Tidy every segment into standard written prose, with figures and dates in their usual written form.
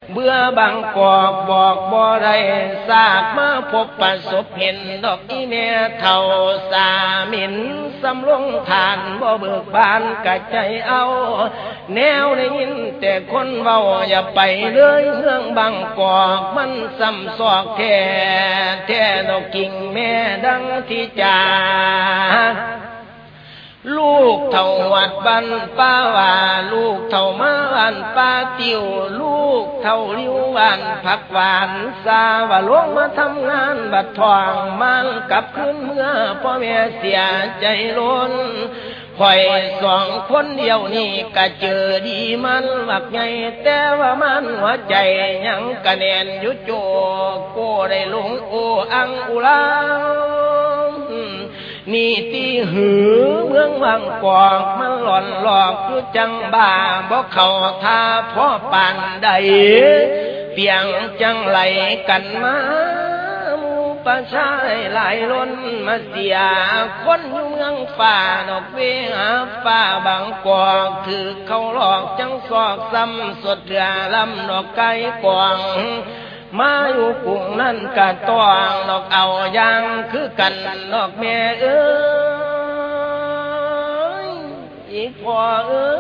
เบื่อบางกอกบอกบ่ได้สากมาพบประสบเห็นดอกอีแม่เท่าสามินสำลงทานบ่เบิกบานกะใจเอาแนวได้ยินแต่คนเว้าอย่าไปเลยเมืองบางกอกมันซ้ำซอกแท้แท้ดอกกิ่งแม่ดังที่จาลูกเท่าวัดบ้านป้าว่าลูกเท่ามาบ้านป้าติวลูกเท่าลิ้วบ้านผักหวานซาว่าลงมาทำงานบัดทองมันกลับขึ้นเมื่อพ่อแม่เสียใจล้นข่อยสองคนเดียวนี่ก็เจอดีมันบักใหญ่แต่ว่ามันหัวใจยังกระแนนยุโจโกได้ลงโออังอุลานี่ที่หือเมืองวังกอกมันหล่อนหลอกอยู่จังบ้าบ่เข้าท่าพ่อปานใดเปียงจังไหลกันมาหมู่ประชาหลายล้นมาเสียคนอยู่เมืองฝ่าดอกเวหาฝ่าบางกอกถือเขาหลอกจังซอกซ้ำสดเรือลำดอกไก่กวางมาอยู่กรุงนั่นกะต้องดอกเอาอย่างคือกันดอกแม่เอ้ยอีกพ่อเอ้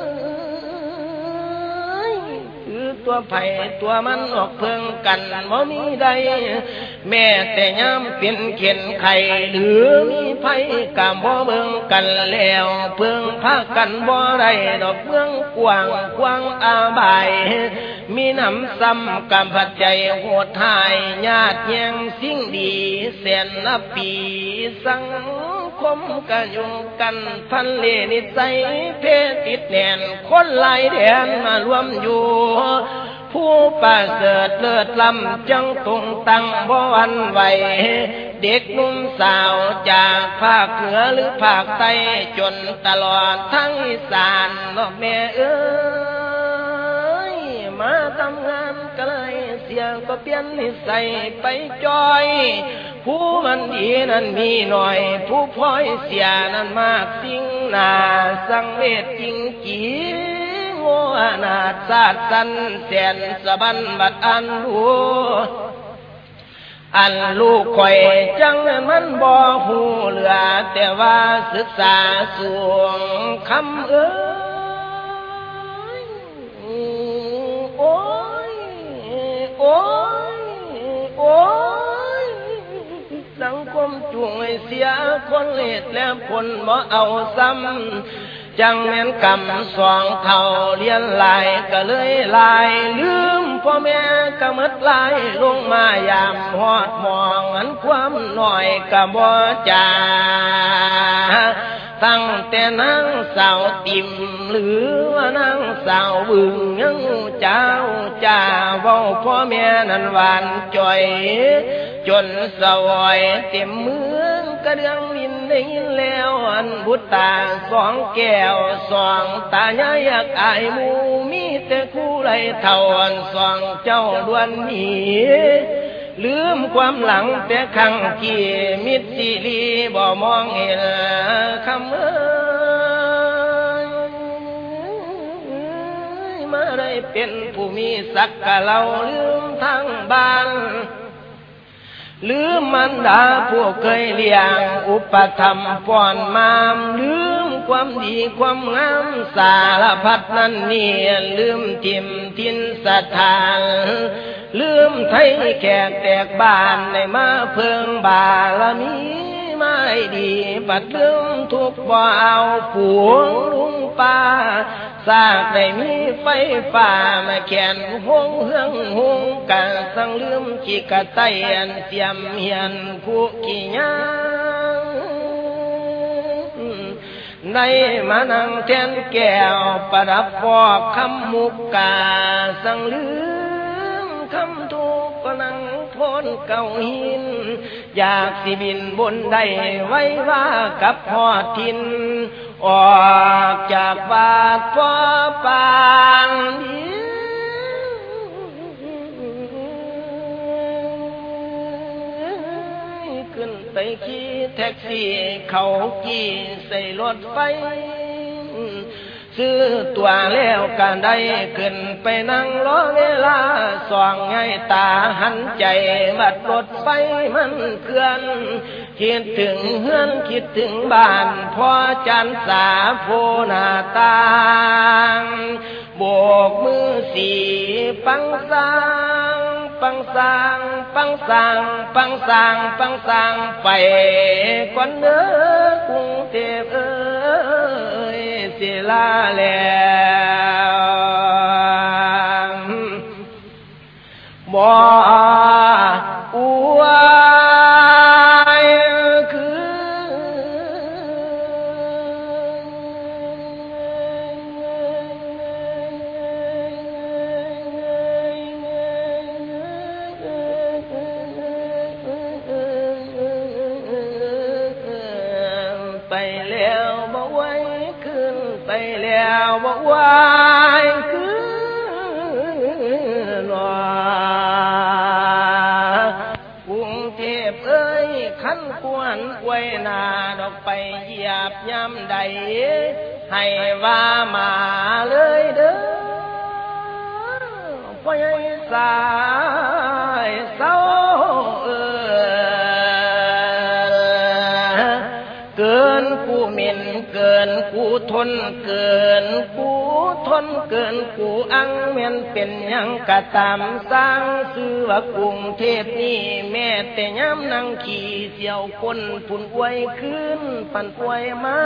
ยคือตัวไผ่ตัวมันออกเพิ่งกันบ่มีใดแม่แต่ย้ำเป็นเข็นไข่หรือมีไผ่กะบ่เบิ่งกันแล้วเพิ่งพากันบ่ได้ดอกเมืองกว้างกว้างอาบายมีน้ำซ้ำกำผัดใจโหดหายญาติแย่งสิ่งดีแสนนับปีสังคมกันยุ่งกันพันเลนิสัยเพศติดแน่นคนหลายแดนมารวมอยู่ผู้ประเสริฐเลิศล้ำจังตรงตั้งบ่หวั่นไหวเด็กหนุ่มสาวจากภาคเหนือหรือภาคใต้จนตลอดทั้งอีสานบอกแม่เอ้ยมาทำงานก็เลยเสียก็เปลี่ยนนิสัยไปจอยผู้มันดีนั้นมีหน่อยผู้พลอยเสียนั้นมากสิ่งนาสังเวชจริงจีโง่อนาถศาสตร์สันแสนสะบันบัดอันรู้อันลูกข่อยจังมันบ่หูเหลือแต่ว่าศึกษาสูงคำเอ้ยโอ้ยโอ้ยโอ้ยสังคมจุงให้เสียคนเลดแล้วคนบ่เอาซ้ำจังแม่นกำสองเท่าเรียนลายก็เลยลายลืมพ่อแม่ก็หมดลายลงมายามฮอดมองอันความหน่อยก็บ่จาตั้งแต่นางสาวติ่มหรือว่านางสาวบึงยังเจ้าจ่าเว้าพ่อแม่นั้นหวานจ่อยจนสวยเต็มเมืองกระเดืองนินได้ยินแล้วอันบุตรตาสองแก้วสองตาใหญ่อยากอายหมู่มีแต่คู่ไรเท่าอันสองเจ้าล้วนหนีลืมความหลังแต่ขังกี่มิตรสิรีบ่มองเห็นคำเอ้ยมาได้เป็นผู้มีศักดิ์กะเราลืมทั้งบ้านลืมมันดาผู้เคยเลี้ยงอุปถัมภ์ป้อนมามลืมความดีความงามสารพัดนั่นนี่ลืมทิมทินสถานลืมไทยแขกแตกบ้านในมาเพิ่งบารมีไม่ดีปัดลืมทุกบ่เอาผัวลุงป้าสากได้มีไฟฟ้ามาแขนหงเฮืองหงกันสังลืมขี้กะไตอันเสียมเหียนคู่ขี้ยางได้มานั่งแทนแก้วประดับฟอกคำมุกกาสังลืมคำทุกก็นั่งพ้นเก่าหินอยากสิบินบนได้ไว้ว่ากับพอทินออกจากบาดฟ้าปานขึ้นไปขี่แท็กซี่เขากี่ใส่รถไฟซื้อตัวแล้วก็ได้ขึ้นไปนั่งรอเวลาส่องให้ตาหันใจบัดรถไฟมันเคลื่อนคิดถึงเฮือนคิดถึงบ้านพ่อจันสาโพหน้าต่างโบกมือสีปังสางปังสางปังสางปังสางปังสางไปก่อนเด้อกรุงเทพเอ้ยสิลาแล้วบ่อวยไปแล้วบ่ไหวขึ้นไปแล้วบ่ไหวขึ้นกรุงเทพเอ้ยขันควรไว้หน้าดอกไปเหยียบย่ำใดให้ว่ามาเลยเด้อพ่อใหญ่สายเศร้าเกินกูหมิ่นเกินกูทนเกินกูทนเกินกูอังเมียนเป็นยังกะตามสร้างซื้อว่ากรุงเทพนี่แม่แต่ย้ำนั่งขี่เสี่ยวคนปุ่นอวยขึ้นปั่นอวยมา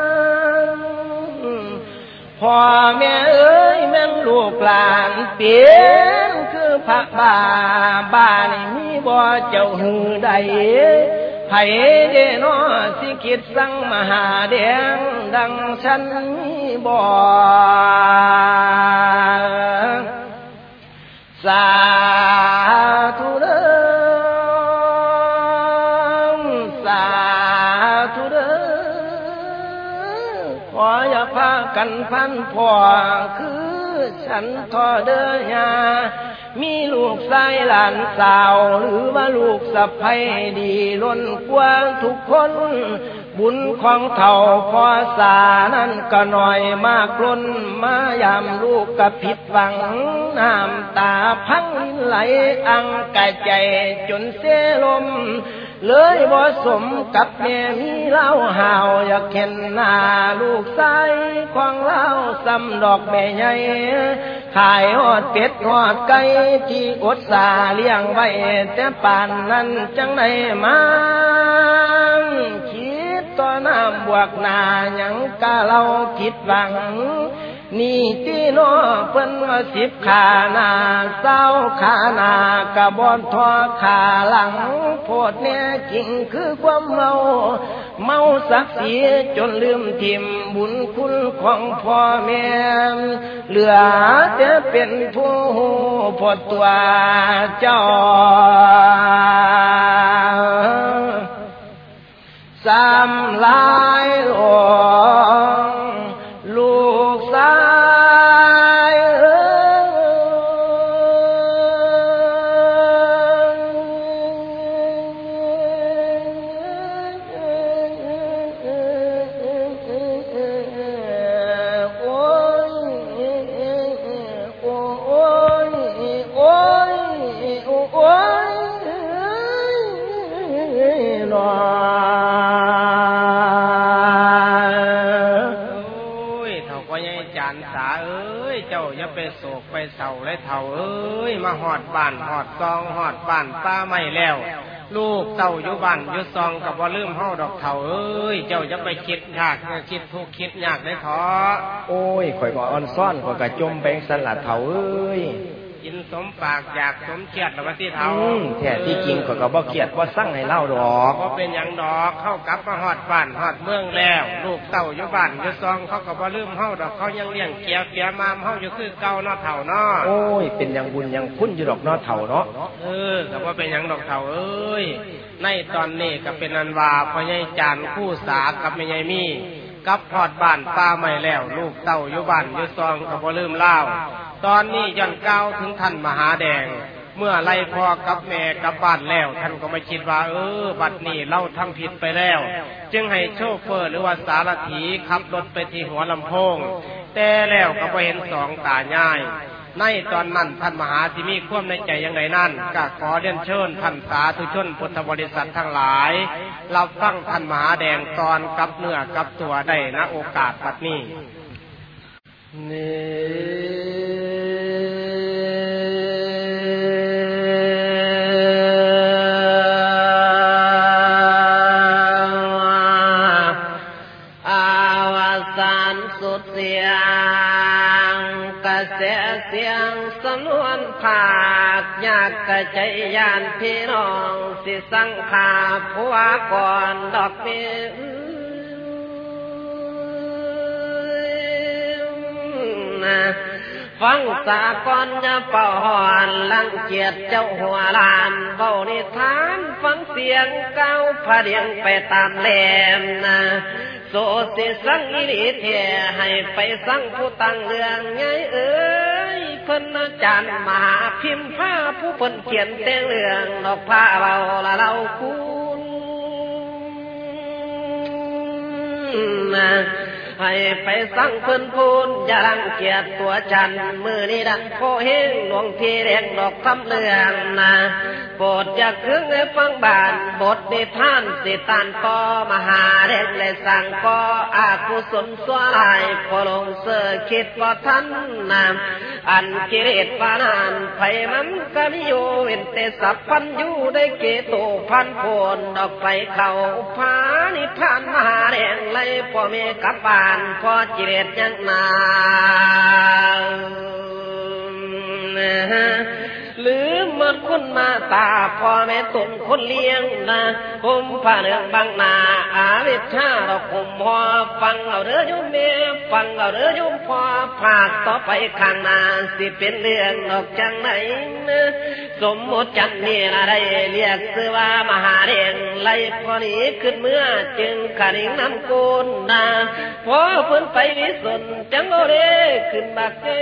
พ่อแม่เอ้ยแม่นลูกหลานเปลี่ยนคือพระบ้านมีบ่เจ้าหือใดไผเดนอสิคิดสั่งมหาแดงดังฉันมีบ่สาธุเด้อสาธุเด้อขออย่าพากันพันพ่อคือฉันทอเด้อยามีลูกชายหลานสาวหรือว่าลูกสะใภ้ดีล้นกว้างทุกคนบุญของเฒ่าพ่อสานั้นก็น้อยมากล้นมายามลูกก็ผิดหวังน้ำตาพังลิ้นไหลอังกะใจจนเสลมเลยบ่สมกับแม่มีเล่าห่าวอยากเห็นหน้าลูกชายของเล่าซ้ำดอกแม่ใหญ่ขายหอดเป็ดหอดไก่ที่อดสาเลี้ยงไว้แต่ป่านนั้นจังไหนมาคิดต่อน้ำบวกหน้ายังกะเราคิดหวังนี่ที่น้อเพิ่นว่า10ขาหน้าเศร้าขาหน้ากะบ่ทอขาหลังโพดแน่จริงคือความเมาศักดิ์ศรีจนลืมถิ่มบุญคุณของพ่อแม่เหลือแต่เป็นผู้พอตัวเจ้าสำลายหลงลูกชายไปโศกไปเศร้าและเฒ่าเอ้ยมาหอดบ้านหอดซองหอดบ้านป้าไม่แล้วลูกเต่าอยู่บ้านอยู่ซองกับว่าลืมเฮาดอกเฒ่าเอ้ยเจ้าจะไปคิดยากคิดทุกข์คิดยากได้ท้อโอ้ยข่อยก็อ่อนซ่อนข่อยก็จมไปสลัดเฒ่าเอ้ยกินสมปากอยากสมเครียดแล้วว่าที่เฒ่าแท้ที่จริงข่อยก็บ่เครียดบ่สั่งให้เล่าดอกบ่เป็นหยังดอกเข้ากลับมาฮอดบ้านฮอดเมืองแล้วลูกเต่าอยู่บ้านอยู่ซองเขาก็บ่ลืมเฮาดอกเขายังเลี้ยงเกียมามเฮาอยู่คือเก่าเนาะเฒ่าเนาะโอ้ยเป็นหยังบุญยังคุณอยู่ดอกเนาะเฒ่าเนาะก็บ่เป็นหยังดอกเฒ่าเอ้ยในตอนนี้ก็เป็นอันว่าพ่อใหญ่จานคู่สากับแม่ใหญ่มีกับฮอดบ้านป้าไม่แล้วลูกเต่าอยู่บ้านอยู่ซองก็บ่ลืมเล่าตอนนี้ย้อนก้าวถึงท่านมหาแดงเมื่อไล่พ่อกับแม่กลับบ้านแล้วท่านก็ไม่คิดว่าบัดนี้เราทำผิดไปแล้วจึงให้โชเฟอร์หรือว่าสารถีขับรถไปที่หัวลำโพงแต่แล้วก็บ่เห็นสองตาย่ายในตอนนั้นท่านมหาสิมีความในใจอย่างไรนั่นก็ขอเรียนเชิญท่านสาธุชนพุทธบริษัททั้งหลายรับฟังท่านมหาแดงตอนกับเนื้อกับตัวได้ณโอกาสบัดนี้เสียงสำนวนภาคยากกระใจยานพี่น้องสิสังขาผัวก่อนดอกเบี้ยฟังสากลจะเป่าหอนลังเกียจเจ้าหัวลานเบานิทานฟังเสียงเก้าพระเดียงไปตามแหลมโสสิสังอิริเทให้ไปสังผู้ตั้งเรื่องไงเพิ่นอาจารย์มหาพิมพ์ผ้าผู้เพิ่นเขียนแต่เรื่องดอกผ้าเบาละเราคุณให้ไปสั่งเพิ่นพูนอย่ารังเกียจตัวฉันมือนี้ดังโคเฮงหลวงที่เรียงดอกคำเลืองโปรดอย่าเครื่องให้ฟังบานบทนิทานสิตานปอมหาเด็กและสั่งปออากุศลสวลายพอลงเสือคิดว่าท่านอันกิเลสปานานไผมันก็มีอยู่เว้นแต่สัพพันอยู่ได้เกตุพันโพนดอกไฟเขาผานิพานมหาแดงไล่พ่อแม่กับบ้านพอกิเลสยังนาลืมหมดคุณมาตาพ่อแม่ตุนคนเลี้ยงผมผ่าเรื่องบางนาอาวิชาเราคุมหัวฟังเอาเรือยุ่มเมียฟังเอาเรือยุ่มพ่อภาคต่อไปข้างหน้าสิเป็นเรื่องดอกจังไหนสมมติจันนี่อะไรเรียกชื่อว่ามหาเรียงไล่พอนี้ขึ้นเมื่อจึงขันน้ำกูนพอเพิ่นไปวิสุทธ์จังโอเรขึ้นบักใจ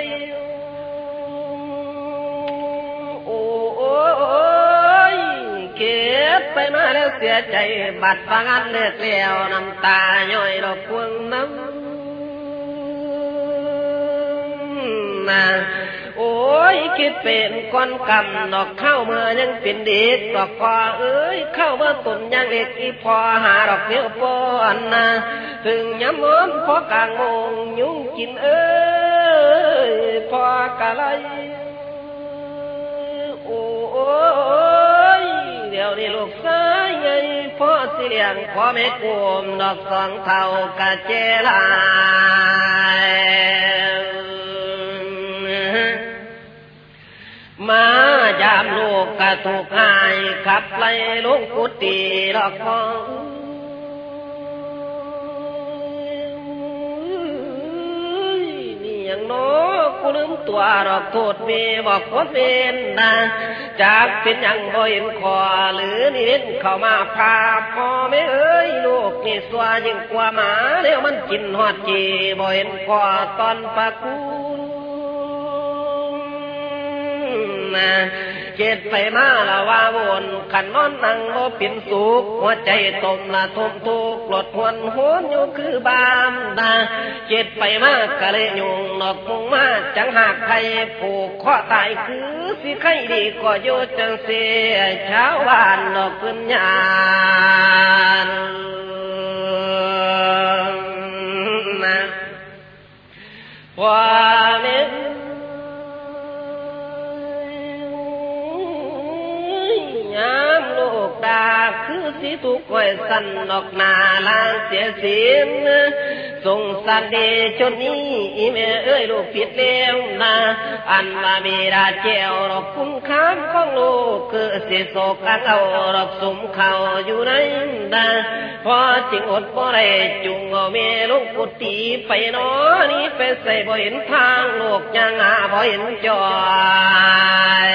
โอ้ยเก็บไปมาแล้วเสียใจบัดฟังอันเลือดแล้วน้ำตาย่อยดอกพวงน้ำโอ้ยคิดเป็นก้อนกำดอกเข้าเมื่อยังเป็นเด็กดอกพอเข้าเมื่อตุ่มยังเด็กอีพอหาดอกเดียวปอนถึงย้ำม้อนพอกลางโมงยุ่งกินพอกะไรโอ้ยเดี๋ยวนี้ลูกสายใหญ่พ่อสิเลี้ยงพ่อแม่กุมดอกสองเท่ากะเจลายมายามลูกกะถูกหายขับไล่ลงกุฏิดอกทองนี่ยังโน้กูลืมตัวดอกโทษมีบอกว่าเป็นจากเป็นยังบ่เห็นคอหรือนี่เล่นเข้ามาพาพ่อแม่ลูกนี่สัวยิ่งกว่าหมาแล้วมันกินหอดจีบ่เห็นคอตอนปะกูเจ็ดไปมาละว่าวนขันนอนนั่งบ่เป็นสุขหัวใจตมละทมทุกข์ปลดหวนหวนอยู่คือบามเจ็ดไปมากะเลยยุงนอกมุงมาจังหากใครผูกข้อตายคือสิใครดีก็โยจังเสียเช้าบ้านนอกพื้นยานว่าเล่นคือสิทุกข์ไว้สั่นดอกนาลางเสียศีลสงสารเดจนนี้อีแม่ลูกผิดแล้วอันว่ามีราเจ้าดอกคุ้มค้ามของลูกคือสิโศกกันเอาดอกสมเขาอยู่ในพอจึงอดบ่ได้จุงเอาแม่ลูกกุฏิไปนอนี้ไปใส่บ่เห็นทางโลกยังหาบ่เห็นจอย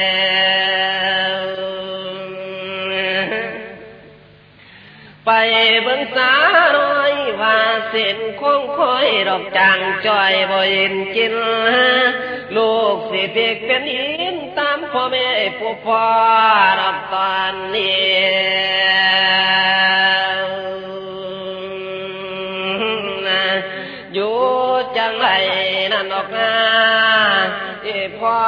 ไปเบิ่งสาน้อยว่าเส้นคงคอยดอกจางจ้อยบ่เห็นกินลูกสิเพียกเป็นอินตามพ่อแม่ผู้พ่อดอกตอนนี้อยู่จังไรอกนาพ่อ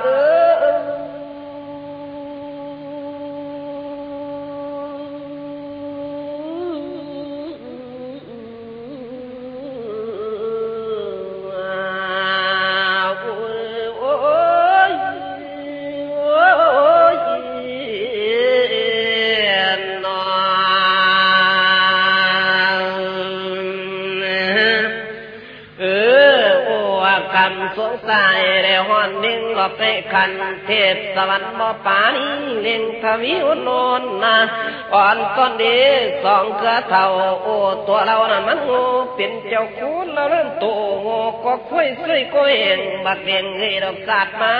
สงสัยได้หอนนิ่งหลบไปคันเทศสวรรค์บ่ปานี้เล่งทวีอุนนนะอ่อนต้นดีสองเครือเท่าโอ้ตัวเราน่ะมันโง่เป็นเจ้าคุณเราเริ่มโตโง่ก็ค่อยช่วยก็เองบักเรียนเงยดอกศาสตร์มา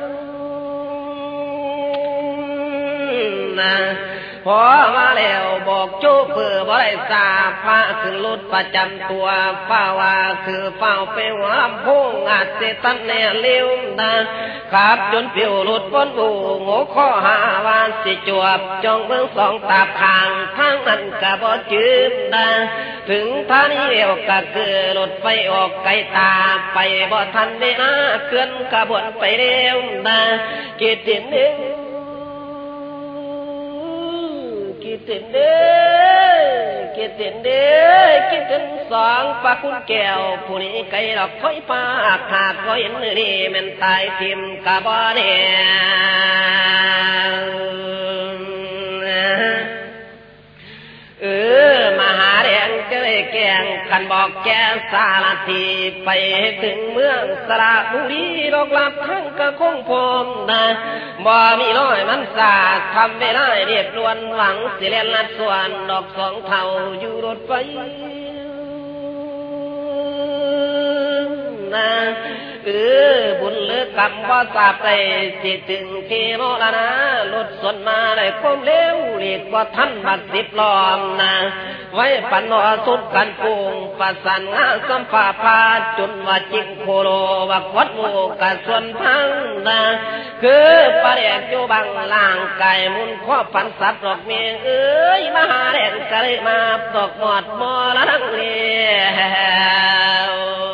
นะพอมาแล้วบอกโจ้เพื่อบ่ได้ทราบพระขึ้นรถประจำตัวฝ้าว่าคือเฝ้าไปหัวลำโพงอาจเสตันแน่เลี้ยวนะขับจนเปี่ยวรถบนบูโง่ข้อหาวาสิจวบจ้องเบื้องสองตาข้างทางนั้นกะบ่จืดนะถึงท่านี้เดียวกะคือรถไฟออกไกลตาไปบ่ทันได้นะเคลื่อนกระบวนไปเร็วนะกิดเด่นคิดถึงเด้คิดถึงเด้คิดถึงสองปากคุณแก้วผู้นี้ไกลดอกค่อยปากหากก็เห็นนี่มันตายทิมกะบ่เนี่ยมหาแดงจะได้แกงกันบอกแกสารทีไปถึงเมืองสระบุรีดอกลับทั้งกระคงพรมนะบ่มีน้อยมันสาทำเวลาเรียบรวนหวังสิเล่นลัดส่วนดอกสองเท่าอยู่รถไฟนะบุญเลือกกรรมว่าทราบได้สิถึงที่โนละนะรถสนมาได้ความเร็วเรียกว่าท่านบัก10 ล้อนะไว้ปันนอสุดกันปูงประสานงาสัมภาพาจนว่าจิงโคโลว่าวัดโมกะส่วนพังนะคือประเดกอยู่บังล่างกายมุนข้อพันสับดอกเมียเอ้ยมหาแดงกะเลยมาดอกหมอดมอละทั้งเลี้ยว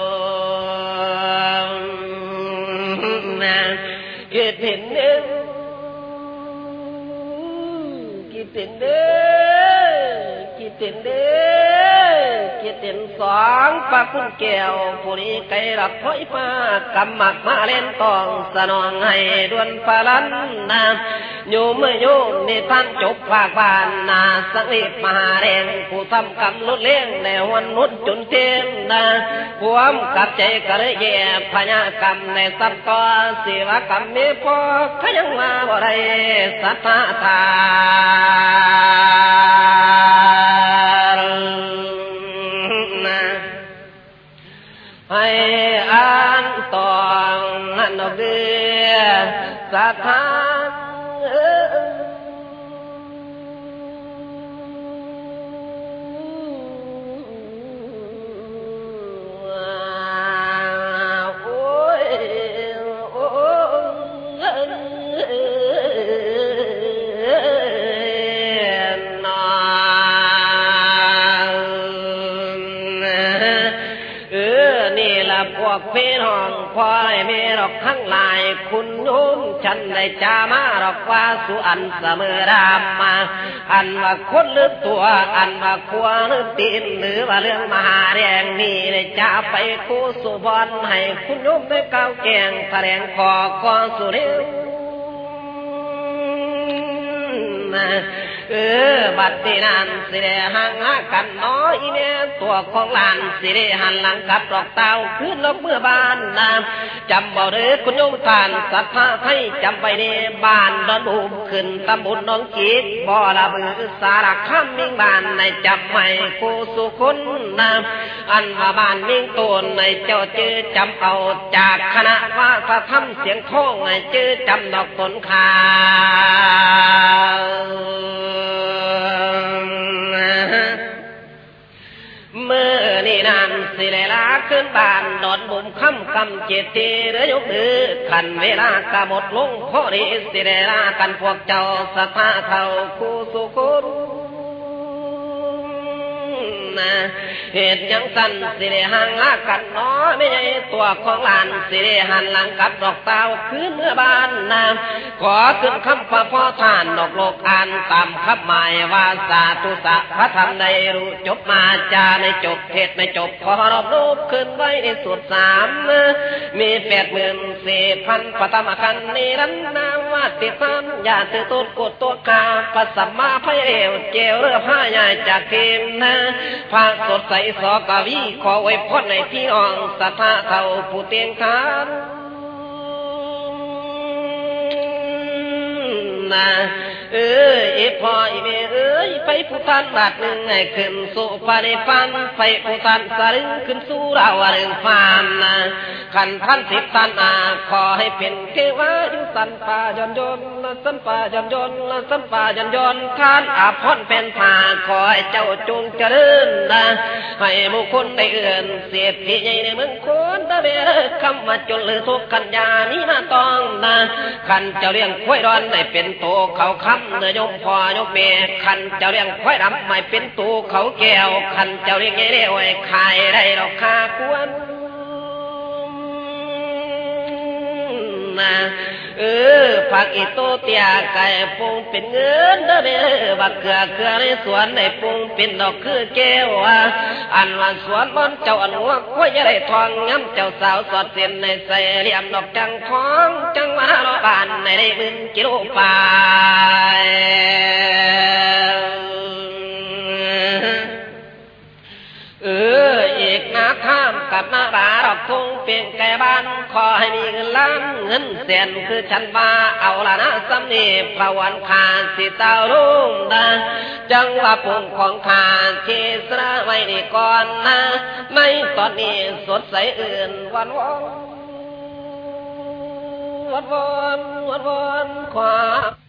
คิดเห็นเด้อคิดเห็นเด้อคิดเห็นเด้อคิดเห็นสองปากคุณแก้วผู้นี้ไกลรับพ้อยฟ้ากำหมักมาเล่นตองสนองให้ดวนพลันนาอยู่เมื่อโยนในท่านจบภาคบ้านนาสังเวชมหาแรงผู้ทำกรรมลดเลี้ยงในวันนุษย์จนเต็มนาพวมกับใจก็เลยแย่พญากรรมในสัพพะศิวกรรมเมพอขยังมาบ่ได้สัทธาทาให้อ่านตองนั่นดอกเดือสัทธาพี่น้องพ่อให้แม่ดอกทั้งหลายคุณโยมฉันได้จามาดอกว่าสุอันเสมอรามมาอันว่าคนลืมตัวอันว่าขัวลืมตีนหรือว่าเรื่องมหาแดงนี่ได้จะไปคู่สุบอนให้คุณโยมได้ก้าวแกงแถลงคอสุเร็วบัดนี้นั่นสิได้ห่างหากันน้อยแม่ตัวของหลานสิได้หันหลังกับดอกเต้าขึ้นลบเมื่อบ้านน้ำจำบ่หรือคุณโยมทานศรัทธาให้จำไปในบ้านดอนบุมขึ้นตำบลหนองจิกบ่อละบือสารคามมิ่งบ้านในจำไม่กูสุคนน้ำอันว่าบ้านมิ่งตนในเจ้าจื้อจำเอาจากคณะว่าพระธรรมเสียงท้องในจื้อจำดอกตนขาเมื่อนี่นานสิเลลาขึ้นบ้านดอนบุ่มค่ำเจ็ดทีหรือยกมือขันเวลากะหมดลงพอดีสิเลลากันพวกเจ้าสถาเท่าคู่สุขุนนะเหตุยังสั่นสิได้ห่างลากันน้อไม่ใช่ตัวของหลานสิได้หันหลังกับดอกเตาคืนเมื่อบ้านนะขอขึ้นคำพระพ่อท่านดอกโลกอ่านตามคำหมายว่าสาธุสะพระธรรมในรู้จบมาจาในจบเทศในจบขอรอบรูปขึ้นไว้ในสุดสามมี84,000ปฐมขันธ์นิรันดร์วัติธรรมญาติตุกดตัวกาปัสสัมมาพระเอวเจวเรือผ้าใหญ่จากเกมนะพาสดใสสอกวีขอไว้พ้นในพี่น้องสัทธาเท่าผู้เตียงทานนะพ่อแม่ไปผู้ท่านบาดหนึ่งให้ขึ้นสู่ปานิฟันไปผู้ท่านสลึงขึ้นสู่เราเรื่องฟานนะขันท่านสิบท่านขอให้เป็นเทวาอยู่สันป่าย่อนย่นสันป่าย่อนย่นสันป่าย่อนย่นท่านอาภรณ์เป็นผ่าขอให้เจ้าจงเจริญนะให้บุคคลได้เอื่นเสียทีใหญ่ในเมืองคนตะเบรคำว่าจนหรือทุกขันยานี้มาต้องนะขันเจ้าเลี้ยงควายดอนได้เป็นโตเขาคำเนื้อยกพ่อยกแม่ขันเจ้าเลี้ยงควายดำไม่เป็นโตเขาแก้วขันเจ้าเลี้ยงใหญ่เลี้ยวไอ้ขายได้ดอกคาควรนะผักอีโตเตียไก่ปรุงเป็นเงินเด้อเด้อบักเกลือในสวนในปรุงเป็นดอกคือแก้วอันว่าสวนบอนเจ้าอันหัวกล้วยได้ทองย้ำเจ้าสาวสอดเส้นในใส่เหลี่ยมดอกจังทองจังว่าโลบานในได้1 กิโลไปอีกนาท่ามกับนาบาดอกทุ่งเปลี่ยนแก่บ้านขอให้มีเงินล้านเงินแสนคือฉันว่าเอาละนะสำนีพระวันขาสิเต้ารุ่งดาจังว่าปุ่งของขาที่สระไว้ดีก่อนนะในตอนนี้สดใสอื่นวันวันขวา